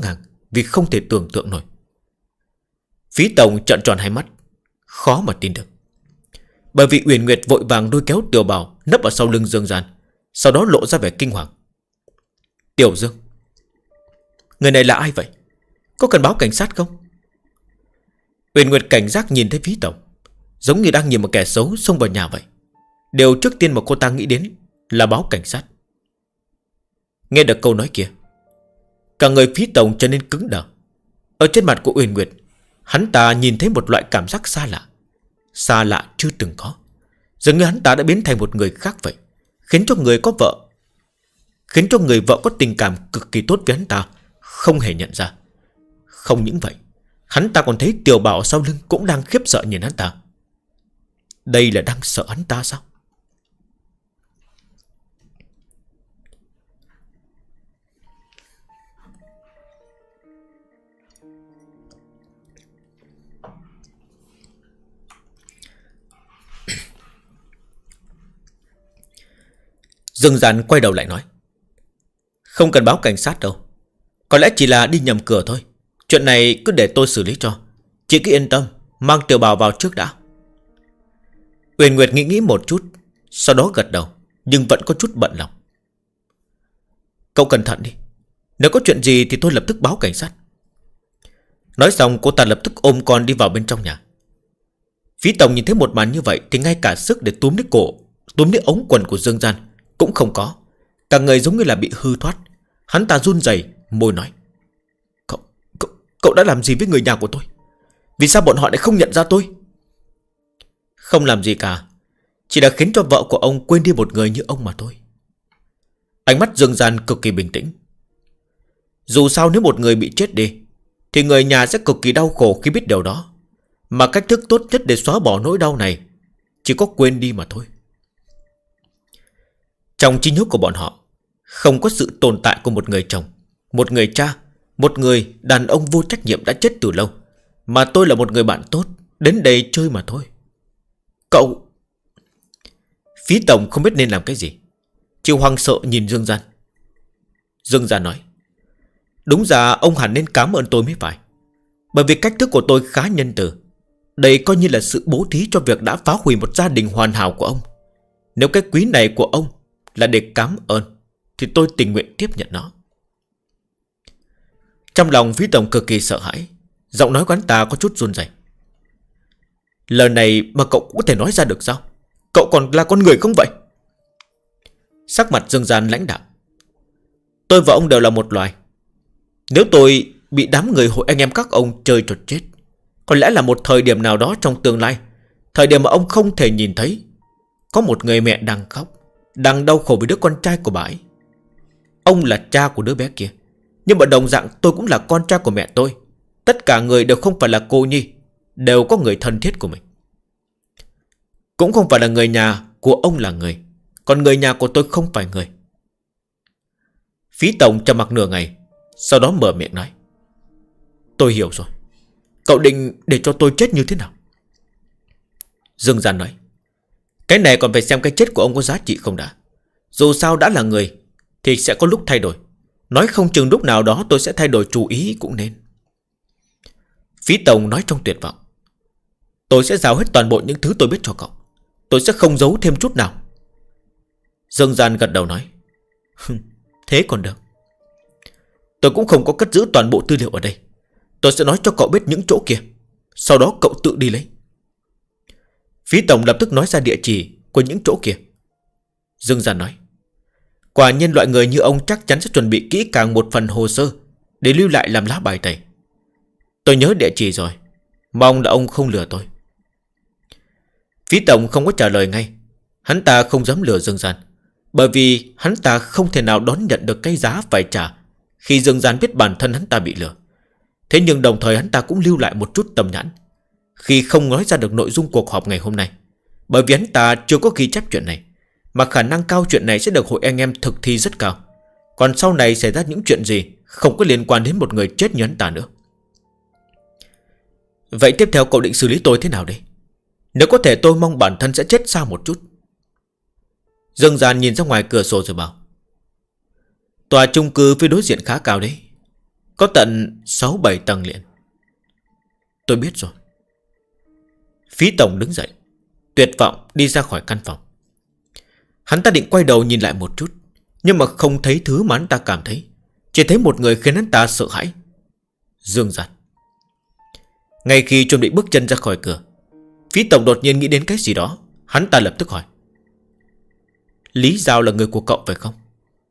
vì không thể tưởng tượng nổi. Phí Tổng trợn tròn hai mắt, khó mà tin được. Bởi vì Uyển Nguyệt vội vàng lôi kéo Tiểu Bảo nấp ở sau lưng Dương Gian, sau đó lộ ra vẻ kinh hoàng. Tiểu Dương, người này là ai vậy? Có cần báo cảnh sát không? Uyển Nguyệt cảnh giác nhìn thấy Phí Tổng, giống như đang nhìn một kẻ xấu xông vào nhà vậy. Điều trước tiên mà cô ta nghĩ đến là báo cảnh sát. Nghe được câu nói kia, cả người Phí Tổng trở nên cứng đờ. Ở trên mặt của Uyển Nguyệt, hắn ta nhìn thấy một loại cảm giác xa lạ. Xa lạ chưa từng có. Dường như hắn ta đã biến thành một người khác vậy, khiến cho người vợ có tình cảm cực kỳ tốt với hắn ta không hề nhận ra. Không những vậy, hắn ta còn thấy Tiểu Bảo sau lưng cũng đang khiếp sợ nhìn hắn ta. Đây là đang sợ hắn ta sao? Dương Gian quay đầu lại nói, không cần báo cảnh sát đâu, có lẽ chỉ là đi nhầm cửa thôi. Chuyện này cứ để tôi xử lý cho. Chị cứ yên tâm, mang Tiểu Bảo vào trước đã. Uyển Nguyệt nghĩ một chút, sau đó gật đầu, nhưng vẫn có chút bận lòng. Cậu cẩn thận đi, nếu có chuyện gì thì tôi lập tức báo cảnh sát. Nói xong cô ta lập tức ôm con đi vào bên trong nhà. Phí Tổng nhìn thấy một màn như vậy thì ngay cả sức để túm lấy ống quần của Dương Gian cũng không có. Cả người giống như là bị hư thoát. Hắn ta run rẩy môi nói, Cậu đã làm gì với người nhà của tôi? Vì sao bọn họ lại không nhận ra tôi? Không làm gì cả, chỉ đã khiến cho vợ của ông quên đi một người như ông mà thôi. Ánh mắt Dương Gian cực kỳ bình tĩnh. Dù sao nếu một người bị chết đi thì người nhà sẽ cực kỳ đau khổ khi biết điều đó. Mà cách thức tốt nhất để xóa bỏ nỗi đau này chỉ có quên đi mà thôi. Trong trí nhớ của bọn họ không có sự tồn tại của một người chồng, một người cha, một người đàn ông vô trách nhiệm đã chết từ lâu. Mà tôi là một người bạn tốt, đến đây chơi mà thôi. Cậu... Phí Tổng không biết nên làm cái gì, chỉ hoang sợ nhìn Dương Gian. Dương Gian nói, đúng ra ông hẳn nên cảm ơn tôi mới phải. Bởi vì cách thức của tôi khá nhân từ. Đây coi như là sự bố thí cho việc đã phá hủy một gia đình hoàn hảo của ông. Nếu cái quý này của ông là để cảm ơn thì tôi tình nguyện tiếp nhận nó. Trong lòng Phí Tổng cực kỳ sợ hãi, giọng nói của hắn ta có chút run rẩy. Lời này mà cậu cũng có thể nói ra được sao? Cậu còn là con người không vậy? Sắc mặt Dương Gian lãnh đạm. Tôi và ông đều là một loài. Nếu tôi bị đám người hội anh em các ông chơi trò chết, có lẽ là một thời điểm nào đó trong tương lai, thời điểm mà ông không thể nhìn thấy, có một người mẹ đang khóc, đang đau khổ với đứa con trai của bà ấy. Ông là cha của đứa bé kia, nhưng mà đồng dạng tôi cũng là con trai của mẹ tôi. Tất cả người đều không phải là cô nhi, đều có người thân thiết của mình. Cũng không phải là người nhà của ông là người, còn người nhà của tôi không phải người. Phí Tổng trầm mặc nửa ngày, sau đó mở miệng nói, tôi hiểu rồi. Cậu định để cho tôi chết như thế nào? Dương Gian nói, cái này còn phải xem cái chết của ông có giá trị không đã. Dù sao đã là người thì sẽ có lúc thay đổi. Nói không chừng lúc nào đó tôi sẽ thay đổi chủ ý cũng nên. Phí Tổng nói trong tuyệt vọng, tôi sẽ giao hết toàn bộ những thứ tôi biết cho cậu. Tôi sẽ không giấu thêm chút nào. Dương Gian gật đầu nói, thế còn được. Tôi cũng không có cất giữ toàn bộ tư liệu ở đây. Tôi sẽ nói cho cậu biết những chỗ kia, sau đó cậu tự đi lấy. Phí Tổng lập tức nói ra địa chỉ của những chỗ kia. Dương Gian nói, quả nhiên loại người như ông chắc chắn sẽ chuẩn bị kỹ càng một phần hồ sơ để lưu lại làm lá bài tẩy. Tôi nhớ địa chỉ rồi, mong là ông không lừa tôi. Phí Tổng không có trả lời ngay. Hắn ta không dám lừa Dương Gian, bởi vì hắn ta không thể nào đón nhận được cái giá phải trả khi Dương Gian biết bản thân hắn ta bị lừa. Thế nhưng đồng thời hắn ta cũng lưu lại một chút tầm nhãn khi không nói ra được nội dung cuộc họp ngày hôm nay, bởi vì hắn ta chưa có ghi chép chuyện này, mà khả năng cao chuyện này sẽ được hội anh em thực thi rất cao. Còn sau này xảy ra những chuyện gì không có liên quan đến một người chết như hắn ta nữa. Vậy tiếp theo cậu định xử lý tôi thế nào đây? Nếu có thể tôi mong bản thân sẽ chết xa một chút. Dương Gian nhìn ra ngoài cửa sổ rồi bảo, tòa chung cư phía đối diện khá cao đấy. Có tận 6-7 tầng liền. Tôi biết rồi. Phí tổng đứng dậy, tuyệt vọng đi ra khỏi căn phòng. Hắn ta định quay đầu nhìn lại một chút, nhưng mà không thấy thứ mà hắn ta cảm thấy. Chỉ thấy một người khiến hắn ta sợ hãi. Dương Giản. Ngay khi chuẩn bị bước chân ra khỏi cửa, Phí tổng đột nhiên nghĩ đến cái gì đó. Hắn ta lập tức hỏi: Lý Giao là người của cậu phải không?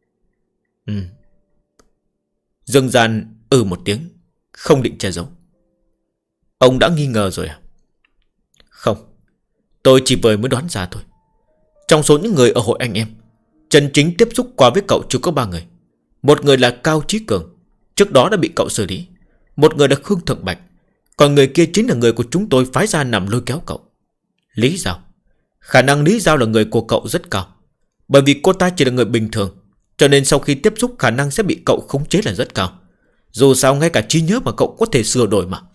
Dương Giản một tiếng, không định che giấu. Ông đã nghi ngờ rồi à? Không, tôi chỉ vừa mới đoán ra thôi. Trong số những người ở hội anh em, chân chính tiếp xúc qua với cậu chỉ có 3 người. Một người là Cao Chí Cường, trước đó đã bị cậu xử lý. Một người là Khương Thượng Bạch, còn người kia chính là người của chúng tôi phái ra nằm lôi kéo cậu. Lý Giao. Khả năng Lý Giao là người của cậu rất cao, bởi vì cô ta chỉ là người bình thường, cho nên sau khi tiếp xúc khả năng sẽ bị cậu khống chế là rất cao. Dù sao ngay cả trí nhớ mà cậu có thể sửa đổi mà.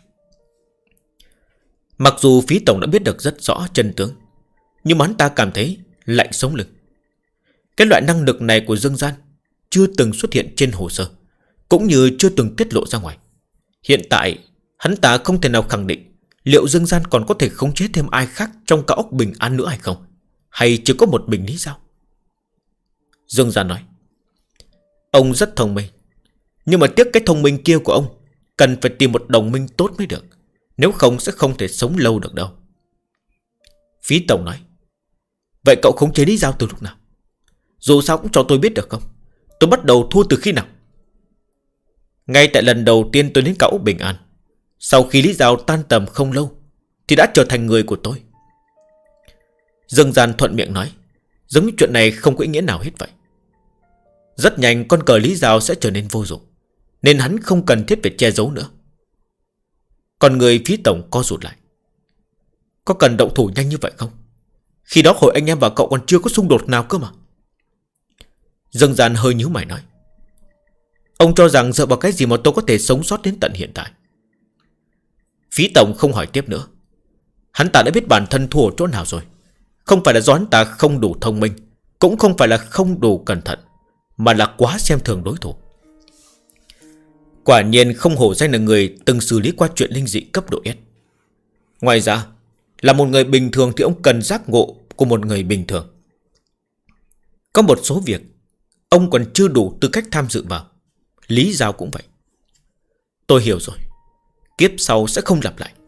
Mặc dù Phí tổng đã biết được rất rõ chân tướng, nhưng hắn ta cảm thấy lạnh sống lưng. Cái loại năng lực này của Dương Gian chưa từng xuất hiện trên hồ sơ, cũng như chưa từng tiết lộ ra ngoài. Hiện tại hắn ta không thể nào khẳng định liệu Dương Gian còn có thể khống chế thêm ai khác trong cao ốc Bình An nữa hay không, hay chỉ có một mình Lý Giao. Dương Gian nói: Ông rất thông minh, nhưng mà tiếc cái thông minh kia của ông cần phải tìm một đồng minh tốt mới được, nếu không sẽ không thể sống lâu được đâu. Phí tổng nói: Vậy cậu khống chế Lý Giao từ lúc nào? Dù sao cũng cho tôi biết được không? Tôi bắt đầu thua từ khi nào? Ngay tại lần đầu tiên tôi đến cao ốc Bình An, sau khi Lý Giao tan tầm không lâu thì đã trở thành người của tôi. Dương Gian thuận miệng nói, giống như chuyện này không có ý nghĩa nào hết vậy. Rất nhanh con cờ Lý Giao sẽ trở nên vô dụng, nên hắn không cần thiết phải che giấu nữa. Còn người Phí tổng co rụt lại. Có cần động thủ nhanh như vậy không? Khi đó hội anh em và cậu còn chưa có xung đột nào cơ mà. Dương Gian hơi nhíu mày nói: Ông cho rằng dựa vào cái gì mà tôi có thể sống sót đến tận hiện tại? Phí tổng không hỏi tiếp nữa. Hắn ta đã biết bản thân thua ở chỗ nào rồi. Không phải là do hắn ta không đủ thông minh, cũng không phải là không đủ cẩn thận, mà là quá xem thường đối thủ. Quả nhiên không hổ danh là người từng xử lý qua chuyện linh dị cấp độ S. Ngoài ra, là một người bình thường thì ông cần giác ngộ của một người bình thường. Có một số việc ông còn chưa đủ tư cách tham dự vào. Lý Giao cũng vậy. Tôi hiểu rồi, kiếp sau sẽ không lặp lại.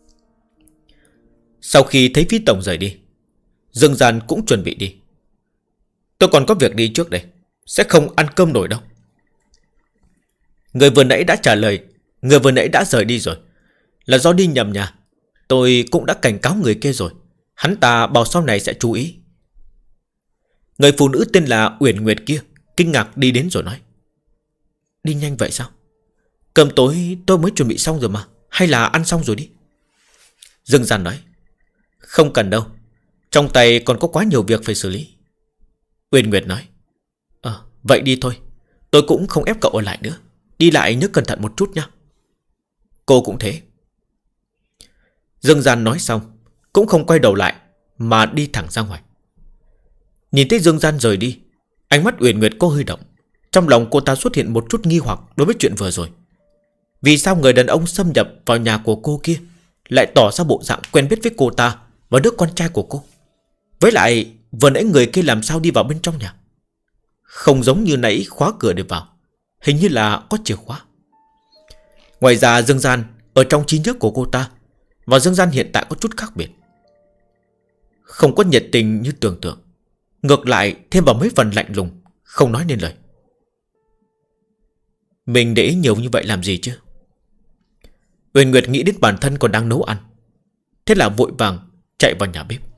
Sau khi thấy Phí tổng rời đi, Dương Gian cũng chuẩn bị đi. Tôi còn có việc đi trước đây, sẽ không ăn cơm nổi đâu. Người vừa nãy đã trả lời, người vừa nãy đã rời đi rồi, là do đi nhầm nhà. Tôi cũng đã cảnh cáo người kia rồi, hắn ta bảo sau này sẽ chú ý. Người phụ nữ tên là Uyển Nguyệt kia kinh ngạc đi đến rồi nói: Đi nhanh vậy sao? Cơm tối tôi mới chuẩn bị xong rồi mà, hay là ăn xong rồi đi? Dương Gian nói: Không cần đâu, trong tay còn có quá nhiều việc phải xử lý. Uyển Nguyệt nói: Vậy đi thôi, tôi cũng không ép cậu ở lại nữa. Đi lại nhớ cẩn thận một chút nha. Cô cũng thế. Dương Gian nói xong cũng không quay đầu lại, mà đi thẳng ra ngoài. Nhìn thấy Dương Gian rời đi, ánh mắt Uyển Nguyệt có hơi động. Trong lòng cô ta xuất hiện một chút nghi hoặc đối với chuyện vừa rồi. Vì sao người đàn ông xâm nhập vào nhà của cô kia lại tỏ ra bộ dạng quen biết với cô ta và đứa con trai của cô? Với lại vừa nãy người kia làm sao đi vào bên trong nhà? Không giống như nãy khóa cửa để vào, hình như là có chìa khóa. Ngoài ra Dương Gian ở trong trí nhớ của cô ta và Dương Gian hiện tại có chút khác biệt. Không có nhiệt tình như tưởng tượng, ngược lại thêm vào mấy phần lạnh lùng, không nói nên lời. Mình để ý nhiều như vậy làm gì chứ? Uyển Nguyệt nghĩ đến bản thân còn đang nấu ăn, thế là vội vàng chạy vào nhà bếp.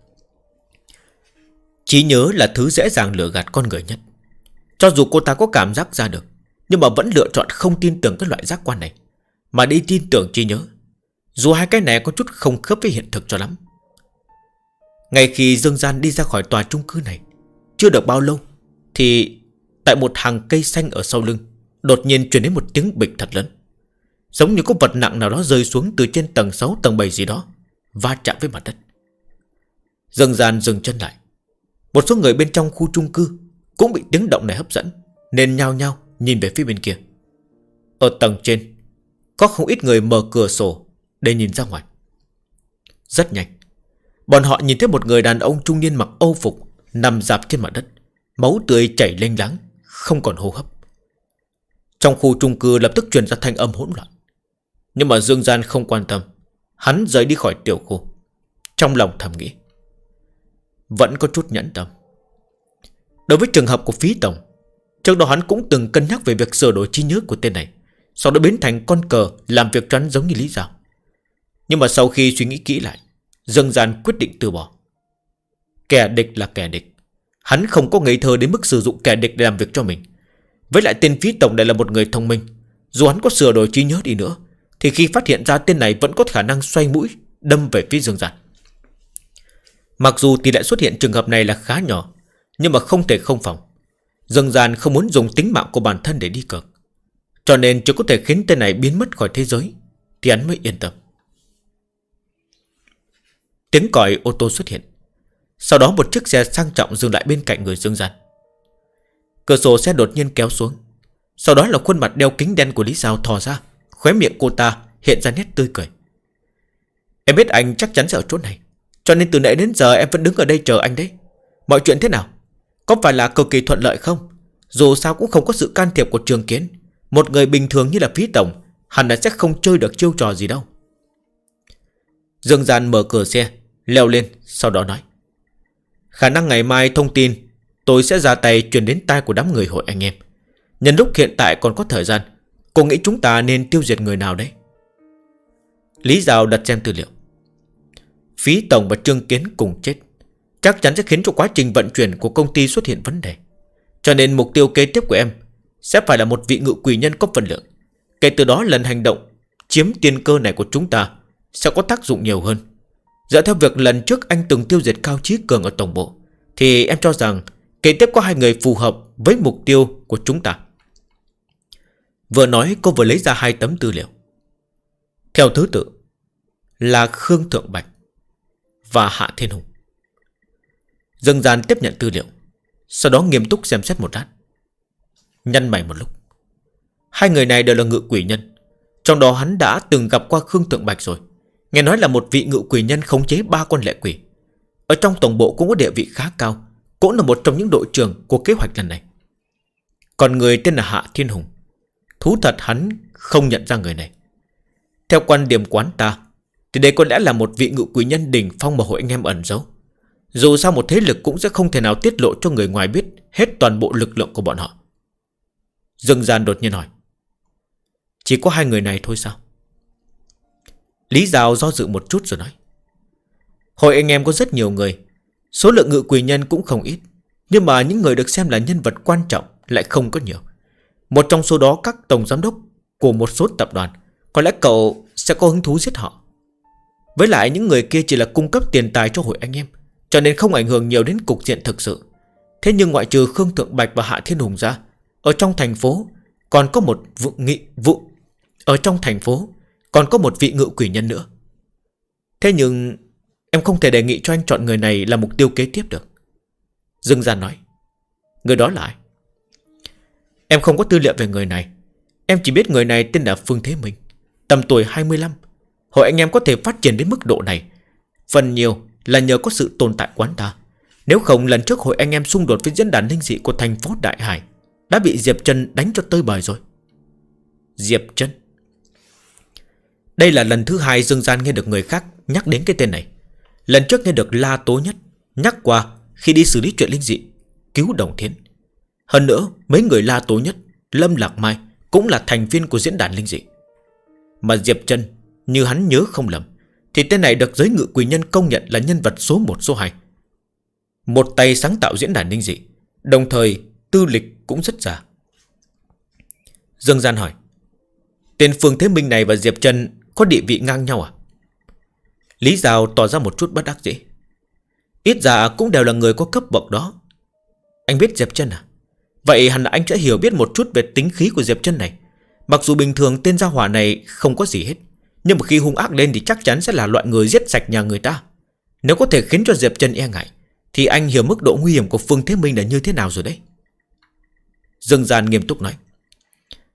Trí nhớ là thứ dễ dàng lừa gạt con người nhất. Cho dù cô ta có cảm giác ra được, nhưng mà vẫn lựa chọn không tin tưởng cái loại giác quan này, mà đi tin tưởng trí nhớ, dù hai cái này có chút không khớp với hiện thực cho lắm. Ngay khi Dương Gian đi ra khỏi tòa chung cư này, chưa được bao lâu thì tại một hàng cây xanh ở sau lưng đột nhiên truyền đến một tiếng bịch thật lớn, giống như có vật nặng nào đó rơi xuống từ trên tầng 6 tầng 7 gì đó, va chạm với mặt đất. Dương Gian dừng chân lại. Một số người bên trong khu chung cư cũng bị tiếng động này hấp dẫn, nên nhao nhao nhìn về phía bên kia. Ở tầng trên có không ít người mở cửa sổ để nhìn ra ngoài. Rất nhanh, bọn họ nhìn thấy một người đàn ông trung niên mặc âu phục nằm rạp trên mặt đất, máu tươi chảy lênh láng, không còn hô hấp. Trong khu chung cư lập tức truyền ra thanh âm hỗn loạn. Nhưng mà Dương Gian không quan tâm. Hắn rời đi khỏi tiểu khu, trong lòng thầm nghĩ, vẫn có chút nhẫn tâm. Đối với trường hợp của Phí Tổng, trước đó hắn cũng từng cân nhắc về việc sửa đổi trí nhớ của tên này, sau đó biến thành con cờ làm việc choán giống như Lý Giao. Nhưng mà sau khi suy nghĩ kỹ lại, Dương Gian quyết định từ bỏ. Kẻ địch là kẻ địch, hắn không có ngây thơ đến mức sử dụng kẻ địch để làm việc cho mình. Với lại tên Phí Tổng này là một người thông minh, dù hắn có sửa đổi trí nhớ đi nữa thì khi phát hiện ra tên này vẫn có khả năng xoay mũi đâm về phía Dương Gian. Mặc dù tỷ lệ xuất hiện trường hợp này là khá nhỏ, nhưng mà không thể không phòng. Dương Gian không muốn dùng tính mạng của bản thân để đi cược, cho nên chỉ có thể khiến tên này biến mất khỏi thế giới thì hắn mới yên tâm. Tiếng còi ô tô xuất hiện. Sau đó một chiếc xe sang trọng dừng lại bên cạnh người Dương Gian. Cửa sổ xe đột nhiên kéo xuống. Sau đó là khuôn mặt đeo kính đen của Lý Giao thò ra, khóe miệng cô ta hiện ra nét tươi cười. Em biết anh chắc chắn sẽ ở chỗ này, cho nên từ nãy đến giờ em vẫn đứng ở đây chờ anh đấy. Mọi chuyện thế nào? Có phải là cực kỳ thuận lợi không? Dù sao cũng không có sự can thiệp của Trường Kiến. Một người bình thường như là Phí Tổng hẳn là sẽ không chơi được chiêu trò gì đâu. Dương Gian mở cửa xe, leo lên, sau đó nói, khả năng ngày mai thông tin tôi sẽ ra tay truyền đến tai của đám người hội anh em. Nhân lúc hiện tại còn có thời gian, cô nghĩ chúng ta nên tiêu diệt người nào đấy? Lý Giao đặt xem tư liệu. Phí Tổng và Trương Kiến cùng chết, chắc chắn sẽ khiến cho quá trình vận chuyển của công ty xuất hiện vấn đề. Cho nên mục tiêu kế tiếp của em sẽ phải là một vị ngự quỷ nhân có phần lượng. Kể từ đó lần hành động chiếm tiên cơ này của chúng ta sẽ có tác dụng nhiều hơn. Dựa theo việc lần trước anh từng tiêu diệt Cao Chí Cường ở tổng bộ, thì em cho rằng kế tiếp có hai người phù hợp với mục tiêu của chúng ta. Vừa nói cô vừa lấy ra 2 tấm tư liệu. Theo thứ tự là Khương Thượng Bạch và Hạ Thiên Hùng. Dương Gian tiếp nhận tư liệu, sau đó nghiêm túc xem xét một lát, nhăn mày một lúc. Hai người này đều là ngự quỷ nhân, trong đó hắn đã từng gặp qua Khương Thượng Bạch rồi. Nghe nói là một vị ngự quỷ nhân khống chế 3 con lệ quỷ, ở trong tổng bộ cũng có địa vị khá cao, cũng là một trong những đội trưởng của kế hoạch lần này. Còn người tên là Hạ Thiên Hùng, thú thật hắn không nhận ra người này. Theo quan điểm quán ta thì đây có lẽ là một vị ngự quỷ nhân đỉnh phong mà hội anh em ẩn giấu. Dù sao một thế lực cũng sẽ không thể nào tiết lộ cho người ngoài biết hết toàn bộ lực lượng của bọn họ. Dương Gian đột nhiên hỏi, chỉ có 2 người này thôi sao? Lý Giao do dự một chút rồi nói, hội anh em có rất nhiều người, số lượng ngự quỷ nhân cũng không ít, nhưng mà những người được xem là nhân vật quan trọng lại không có nhiều. Một trong số đó các tổng giám đốc của một số tập đoàn, có lẽ cậu sẽ có hứng thú giết họ. Với lại những người kia chỉ là cung cấp tiền tài cho hội anh em, cho nên không ảnh hưởng nhiều đến cục diện thực sự. Thế nhưng ngoại trừ Khương Thượng Bạch và Hạ Thiên Hùng ra, ở trong thành phố còn có một vị ngự quỷ nhân nữa. Thế nhưng em không thể đề nghị cho anh chọn người này là mục tiêu kế tiếp được. Dương Gian nói, người đó là ai? Em không có tư liệu về người này. Em chỉ biết người này tên là Phương Thế Minh, tầm tuổi 25. Hội anh em có thể phát triển đến mức độ này phần nhiều là nhờ có sự tồn tại quán ta. Nếu không lần trước hội anh em xung đột với diễn đàn linh dị của thành phố Đại Hải đã bị Diệp Trân đánh cho tơi bời rồi. Diệp Trân. Đây là lần thứ 2 Dương Gian nghe được người khác nhắc đến cái tên này. Lần trước nghe được La Tố Nhất nhắc qua khi đi xử lý chuyện linh dị cứu Đồng Thiến. Hơn nữa mấy người La Tố Nhất, Lâm Lạc Mai cũng là thành viên của diễn đàn linh dị. Mà Diệp Trân, như hắn nhớ không lầm, thì tên này được giới ngự quỷ nhân công nhận là nhân vật số 1 số 2. Một tay sáng tạo diễn đàn linh dị, đồng thời tư lịch cũng rất già. Dương Gian hỏi, tên Phương Thế Minh này và Diệp Trân có địa vị ngang nhau à? Lý Giao tỏ ra một chút bất đắc dĩ. Ít ra cũng đều là người có cấp bậc đó. Anh biết Diệp Trân à? Vậy hẳn là anh sẽ hiểu biết một chút về tính khí của Diệp Trân này. Mặc dù bình thường tên gia hỏa này không có gì hết, nhưng mà khi hung ác lên thì chắc chắn sẽ là loại người giết sạch nhà người ta. Nếu có thể khiến cho Diệp Trân e ngại thì anh hiểu mức độ nguy hiểm của Phương Thế Minh là như thế nào rồi đấy. Dương Gian nghiêm túc nói,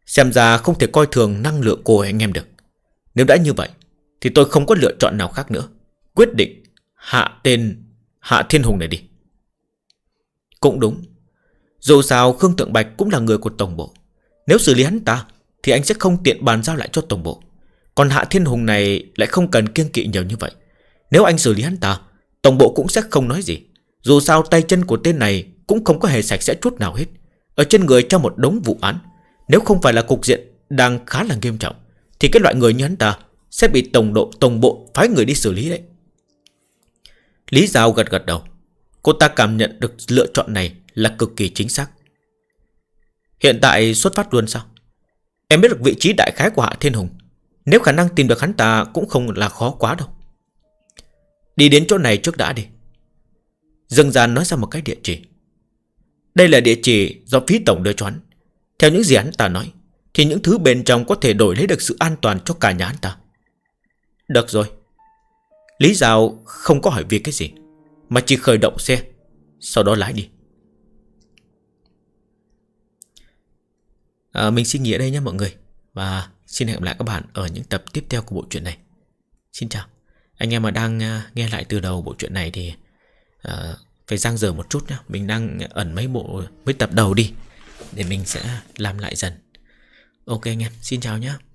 Xem ra không thể coi thường năng lượng của anh em được. Nếu đã như vậy thì tôi không có lựa chọn nào khác nữa. Quyết định hạ tên Hạ Thiên Hùng này đi. Cũng đúng. Dù sao Khương Thượng Bạch cũng là người của tổng bộ. Nếu xử lý hắn ta thì anh sẽ không tiện bàn giao lại cho tổng bộ. Còn Hạ Thiên Hùng này lại không cần kiêng kỵ nhiều như vậy. Nếu anh xử lý hắn ta, tổng bộ cũng sẽ không nói gì. Dù sao tay chân của tên này cũng không có hề sạch sẽ chút nào hết. Ở trên người trong một đống vụ án. Nếu không phải là cục diện đang khá là nghiêm trọng thì cái loại người như hắn ta sẽ bị tổng bộ phái người đi xử lý đấy. Lý Giao gật gật đầu. Cô ta cảm nhận được lựa chọn này là cực kỳ chính xác. Hiện tại xuất phát luôn sao? Em biết được vị trí đại khái của Hạ Thiên Hùng. Nếu khả năng tìm được hắn ta cũng không là khó quá đâu. Đi đến chỗ này trước đã đi. Dương Gian nói ra một cái địa chỉ. Đây là địa chỉ do phí tổng đưa cho hắn. Theo những gì hắn ta nói thì những thứ bên trong có thể đổi lấy được sự an toàn cho cả nhà hắn ta. Được rồi. Lý Giao không có hỏi vì cái gì, mà chỉ khởi động xe, sau đó lái đi. Mình xin nghỉ ở đây nhé mọi người. Và xin hẹn gặp lại các bạn ở những tập tiếp theo của bộ truyện này. Xin chào. Anh em mà đang nghe lại từ đầu bộ truyện này thì phải dang dở một chút nhé. Mình đang ẩn mấy tập đầu đi để mình sẽ làm lại dần. Ok anh em, xin chào nhé.